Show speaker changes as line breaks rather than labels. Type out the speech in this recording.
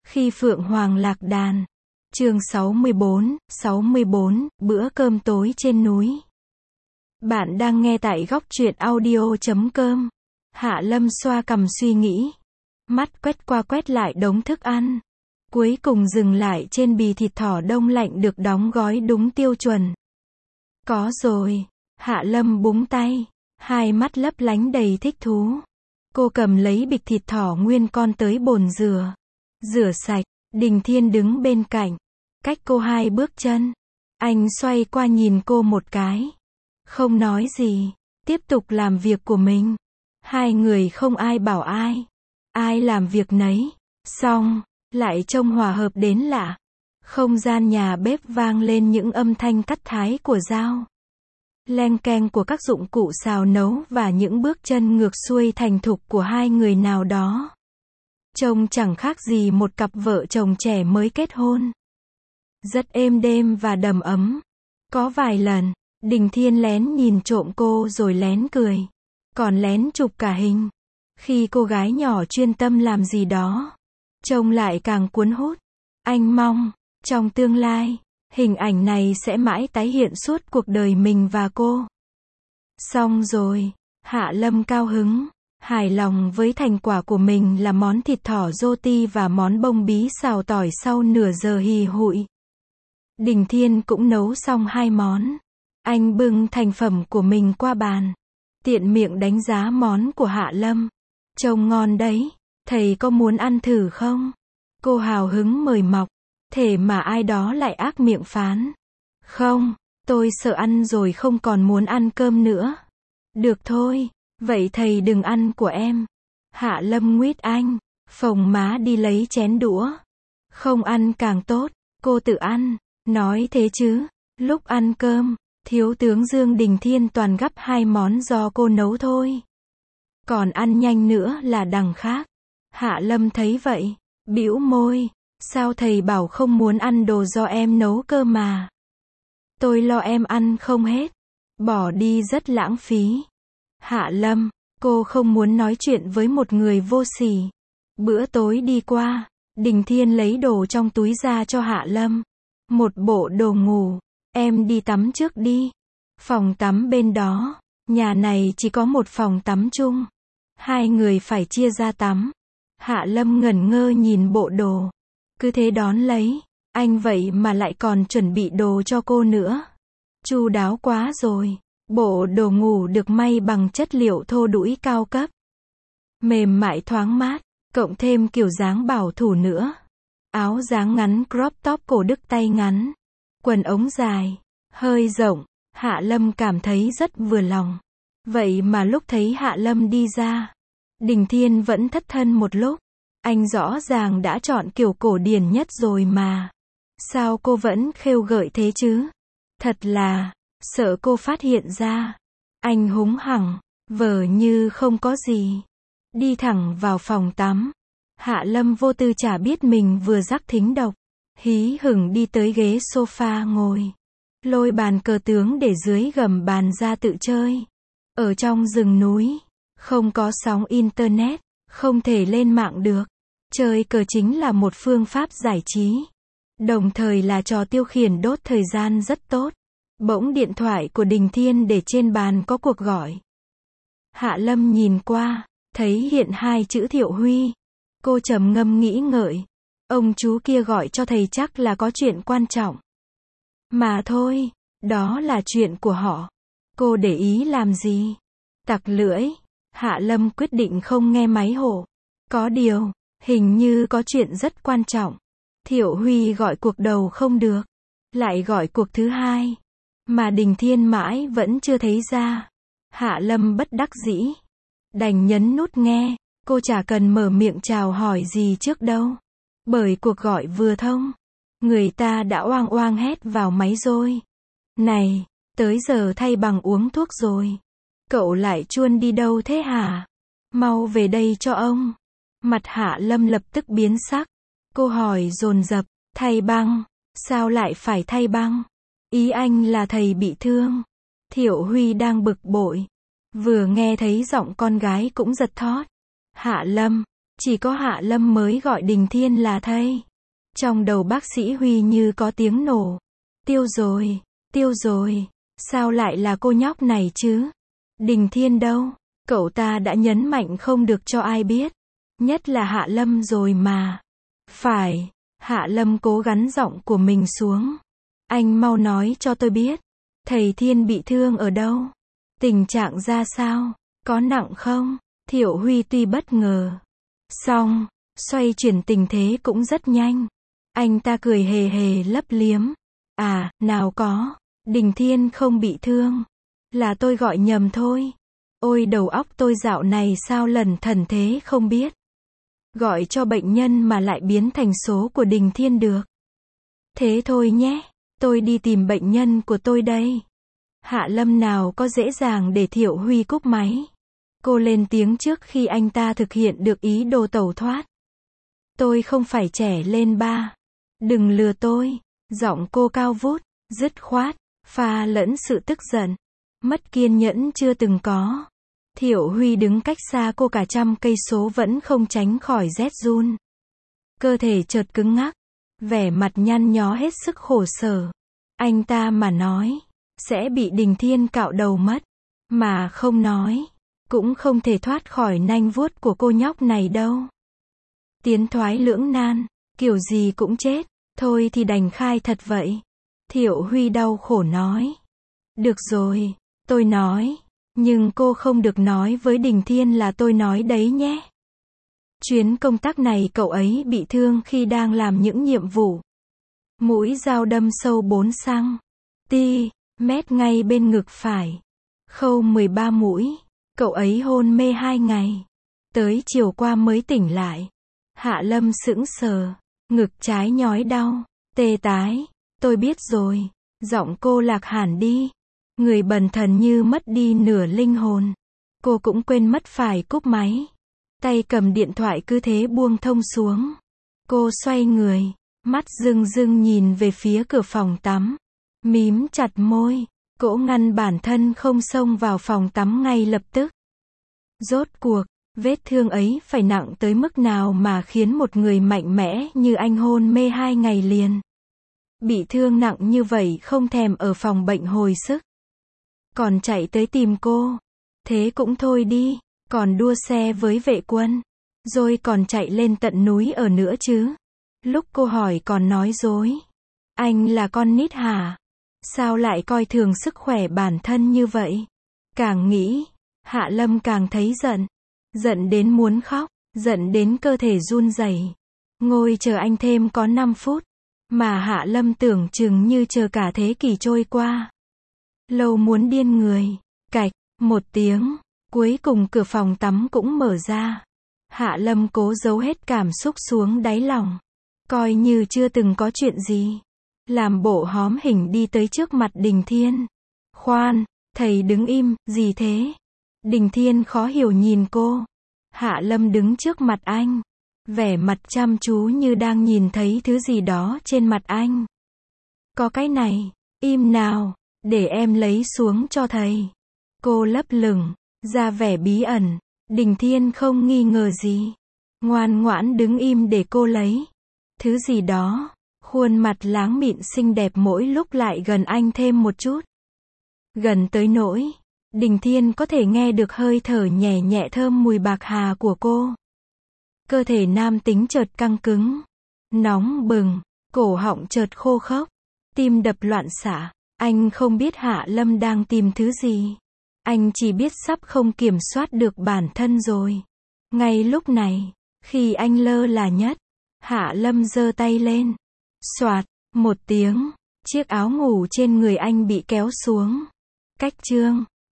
Khi Phượng Hoàng lạc đàn. Chương 64, bữa cơm tối trên núi. Bạn đang nghe tại góc truyện audio.com. Hạ Lâm xoa cằm suy nghĩ. Mắt quét qua quét lại đống thức ăn. Cuối cùng dừng lại trên bì thịt thỏ đông lạnh được đóng gói đúng tiêu chuẩn. Có rồi. Hạ Lâm búng tay. Hai mắt lấp lánh đầy thích thú. Cô cầm lấy bịch thịt thỏ nguyên con tới bồn rửa. Rửa sạch. Đình Thiên đứng bên cạnh. Cách cô 2 bước chân. Anh xoay qua nhìn cô một cái. Không nói gì. Tiếp tục làm việc của mình. Hai người không ai bảo ai. Ai làm việc nấy. Xong. Lại trông hòa hợp đến lạ. Không gian nhà bếp vang lên những âm thanh cắt thái của dao. Leng keng của các dụng cụ xào nấu và những bước chân ngược xuôi thành thục của hai người nào đó. Trông chẳng khác gì một cặp vợ chồng trẻ mới kết hôn. Rất êm đêm và đầm ấm. Có vài lần, Đình Thiên lén nhìn trộm cô rồi lén cười. Còn lén chụp cả hình. Khi cô gái nhỏ chuyên tâm làm gì đó, trông lại càng cuốn hút. Anh mong, trong tương lai, hình ảnh này sẽ mãi tái hiện suốt cuộc đời mình và cô. Xong rồi, Hạ Lâm cao hứng, hài lòng với thành quả của mình là món thịt thỏ roti và món bông bí xào tỏi sau nửa giờ hì hụi. Đình Thiên cũng nấu xong 2 món. Anh bưng thành phẩm của mình qua bàn. Tiện miệng đánh giá món của Hạ Lâm. Trông ngon đấy, thầy có muốn ăn thử không? Cô hào hứng mời mọc. Thể mà ai đó lại ác miệng phán. Không, tôi sợ ăn rồi không còn muốn ăn cơm nữa. Được thôi, vậy thầy đừng ăn của em. Hạ Lâm nguyết anh, phồng má đi lấy chén đũa. Không ăn càng tốt, cô tự ăn. Nói thế chứ, lúc ăn cơm, thiếu tướng Dương Đình Thiên toàn gắp 2 món do cô nấu thôi. Còn ăn nhanh nữa là đằng khác. Hạ Lâm thấy vậy, bĩu môi. Sao thầy bảo không muốn ăn đồ do em nấu cơ mà? Tôi lo em ăn không hết. Bỏ đi rất lãng phí. Hạ Lâm, cô không muốn nói chuyện với một người vô sỉ. Bữa tối đi qua, Đình Thiên lấy đồ trong túi ra cho Hạ Lâm. Một bộ đồ ngủ. Em đi tắm trước đi. Phòng tắm bên đó. Nhà này chỉ có một phòng tắm chung. 2 người phải chia ra tắm. Hạ Lâm ngẩn ngơ nhìn bộ đồ. Cứ thế đón lấy. Anh vậy mà lại còn chuẩn bị đồ cho cô nữa. Chu đáo quá rồi. Bộ đồ ngủ được may bằng chất liệu thô đũi cao cấp. Mềm mại thoáng mát. Cộng thêm kiểu dáng bảo thủ nữa. Áo dáng ngắn crop top cổ đứt tay ngắn. Quần ống dài. Hơi rộng. Hạ Lâm cảm thấy rất vừa lòng. Vậy mà lúc thấy Hạ Lâm đi ra, Đình Thiên vẫn thất thân một lúc. Anh rõ ràng đã chọn kiểu cổ điển nhất rồi mà. Sao cô vẫn khêu gợi thế chứ? Thật là, sợ cô phát hiện ra. Anh húng hẳng, vờ như không có gì. Đi thẳng vào phòng tắm. Hạ Lâm vô tư chả biết mình vừa rắc thính độc. Hí hửng đi tới ghế sofa ngồi. Lôi bàn cờ tướng để dưới gầm bàn ra tự chơi. Ở trong rừng núi, không có sóng internet, không thể lên mạng được. Chơi cờ chính là một phương pháp giải trí. Đồng thời là trò tiêu khiển đốt thời gian rất tốt. Bỗng điện thoại của Đình Thiên để trên bàn có cuộc gọi. Hạ Lâm nhìn qua, thấy hiện 2 chữ Thiệu Huy. Cô trầm ngâm nghĩ ngợi. Ông chú kia gọi cho thầy chắc là có chuyện quan trọng. Mà thôi, đó là chuyện của họ. Cô để ý làm gì? Tặc lưỡi. Hạ Lâm quyết định không nghe máy hộ. Có điều, hình như có chuyện rất quan trọng. Thiệu Huy gọi cuộc đầu không được. Lại gọi cuộc thứ 2. Mà Đình Thiên mãi vẫn chưa thấy ra. Hạ Lâm bất đắc dĩ. Đành nhấn nút nghe. Cô chả cần mở miệng chào hỏi gì trước đâu. Bởi cuộc gọi vừa thông. Người ta đã oang oang hét vào máy rồi. Này, tới giờ thay bằng uống thuốc rồi. Cậu lại chuôn đi đâu thế hả? Mau về đây cho ông. Mặt Hạ Lâm lập tức biến sắc. Cô hỏi dồn dập, thay băng, sao lại phải thay băng? Ý anh là thầy bị thương. Thiệu Huy đang bực bội. Vừa nghe thấy giọng con gái cũng giật thót. Hạ Lâm, Chỉ có Hạ Lâm mới gọi Đình Thiên là thầy. Trong đầu bác sĩ Huy như có tiếng nổ. Tiêu rồi, sao lại là cô nhóc này chứ? Đình Thiên đâu? Cậu ta đã nhấn mạnh không được cho ai biết. Nhất là Hạ Lâm rồi mà. Phải, Hạ Lâm cố gắng giọng của mình xuống. Anh mau nói cho tôi biết. Thầy Thiên bị thương ở đâu? Tình trạng ra sao? Có nặng không? Thiệu Huy tuy bất ngờ. Xong, xoay chuyển tình thế cũng rất nhanh. Anh ta cười hề hề lấp liếm. À, nào có. Đình Thiên không bị thương. Là tôi gọi nhầm thôi. Ôi đầu óc tôi dạo này sao lần thần thế không biết. Gọi cho bệnh nhân mà lại biến thành số của Đình Thiên được. Thế thôi nhé. Tôi đi tìm bệnh nhân của tôi đây. Hạ Lâm nào có dễ dàng để Thiệu Huy cúp máy. Cô lên tiếng trước khi anh ta thực hiện được ý đồ tẩu thoát. Tôi không phải trẻ lên ba. Đừng lừa tôi. Giọng cô cao vút, dứt khoát, pha lẫn sự tức giận. Mất kiên nhẫn chưa từng có. Thiệu Huy đứng cách xa cô cả 100 cây số vẫn không tránh khỏi rét run. Cơ thể chợt cứng ngắc. Vẻ mặt nhăn nhó hết sức khổ sở. Anh ta mà nói, sẽ bị Đình Thiên cạo đầu mất. Mà không nói, cũng không thể thoát khỏi nanh vuốt của cô nhóc này đâu. Tiến thoái lưỡng nan, kiểu gì cũng chết. Thôi thì đành khai thật vậy. Thiệu Huy đau khổ nói. Được rồi, tôi nói. Nhưng cô không được nói với Đình Thiên là tôi nói đấy nhé. Chuyến công tác này cậu ấy bị thương khi đang làm những nhiệm vụ. Mũi dao đâm sâu 4 cm ngay bên ngực phải. Khâu 13 mũi. Cậu ấy hôn mê 2 ngày. Tới chiều qua mới tỉnh lại. Hạ Lâm sững sờ. Ngực trái nhói đau. Tê tái. Tôi biết rồi. Giọng cô lạc hẳn đi. Người bần thần như mất đi nửa linh hồn. Cô cũng quên mất phải cúp máy. Tay cầm điện thoại cứ thế buông thông xuống. Cô xoay người. Mắt rưng rưng nhìn về phía cửa phòng tắm. Mím chặt môi. Cố ngăn bản thân không xông vào phòng tắm ngay lập tức. Rốt cuộc, vết thương ấy phải nặng tới mức nào mà khiến một người mạnh mẽ như anh hôn mê 2 ngày liền. Bị thương nặng như vậy không thèm ở phòng bệnh hồi sức. Còn chạy tới tìm cô. Thế cũng thôi đi, còn đua xe với vệ quân. Rồi còn chạy lên tận núi ở nữa chứ. Lúc cô hỏi còn nói dối. Anh là con nít hả? Sao lại coi thường sức khỏe bản thân như vậy? Càng nghĩ, Hạ Lâm càng thấy giận. Giận đến muốn khóc, giận đến cơ thể run rẩy. Ngồi chờ anh thêm có 5 phút. Mà Hạ Lâm tưởng chừng như chờ cả thế kỷ trôi qua. Lâu muốn điên người. Cạch, một tiếng. Cuối cùng cửa phòng tắm cũng mở ra. Hạ Lâm cố giấu hết cảm xúc xuống đáy lòng. Coi như chưa từng có chuyện gì. Làm bộ hóm hình đi tới trước mặt Đình Thiên. Khoan, thầy đứng im, gì thế? Đình Thiên khó hiểu nhìn cô. Hạ Lâm đứng trước mặt anh. Vẻ mặt chăm chú như đang nhìn thấy thứ gì đó trên mặt anh. Có cái này, im nào, để em lấy xuống cho thầy. Cô lấp lửng, ra vẻ bí ẩn. Đình Thiên không nghi ngờ gì. Ngoan ngoãn đứng im để cô lấy. Thứ gì đó. Khuôn mặt láng mịn xinh đẹp mỗi lúc lại gần anh thêm một chút. Gần tới nỗi, Đình Thiên có thể nghe được hơi thở nhẹ nhẹ thơm mùi bạc hà của cô. Cơ thể nam tính chợt căng cứng. Nóng bừng, cổ họng chợt khô khốc. Tim đập loạn xạ. Anh không biết Hạ Lâm đang tìm thứ gì. Anh chỉ biết sắp không kiểm soát được bản thân rồi. Ngay lúc này, khi anh lơ là nhất, Hạ Lâm giơ tay lên. Xoạt, một tiếng, chiếc áo ngủ trên người anh bị kéo xuống. Cách chương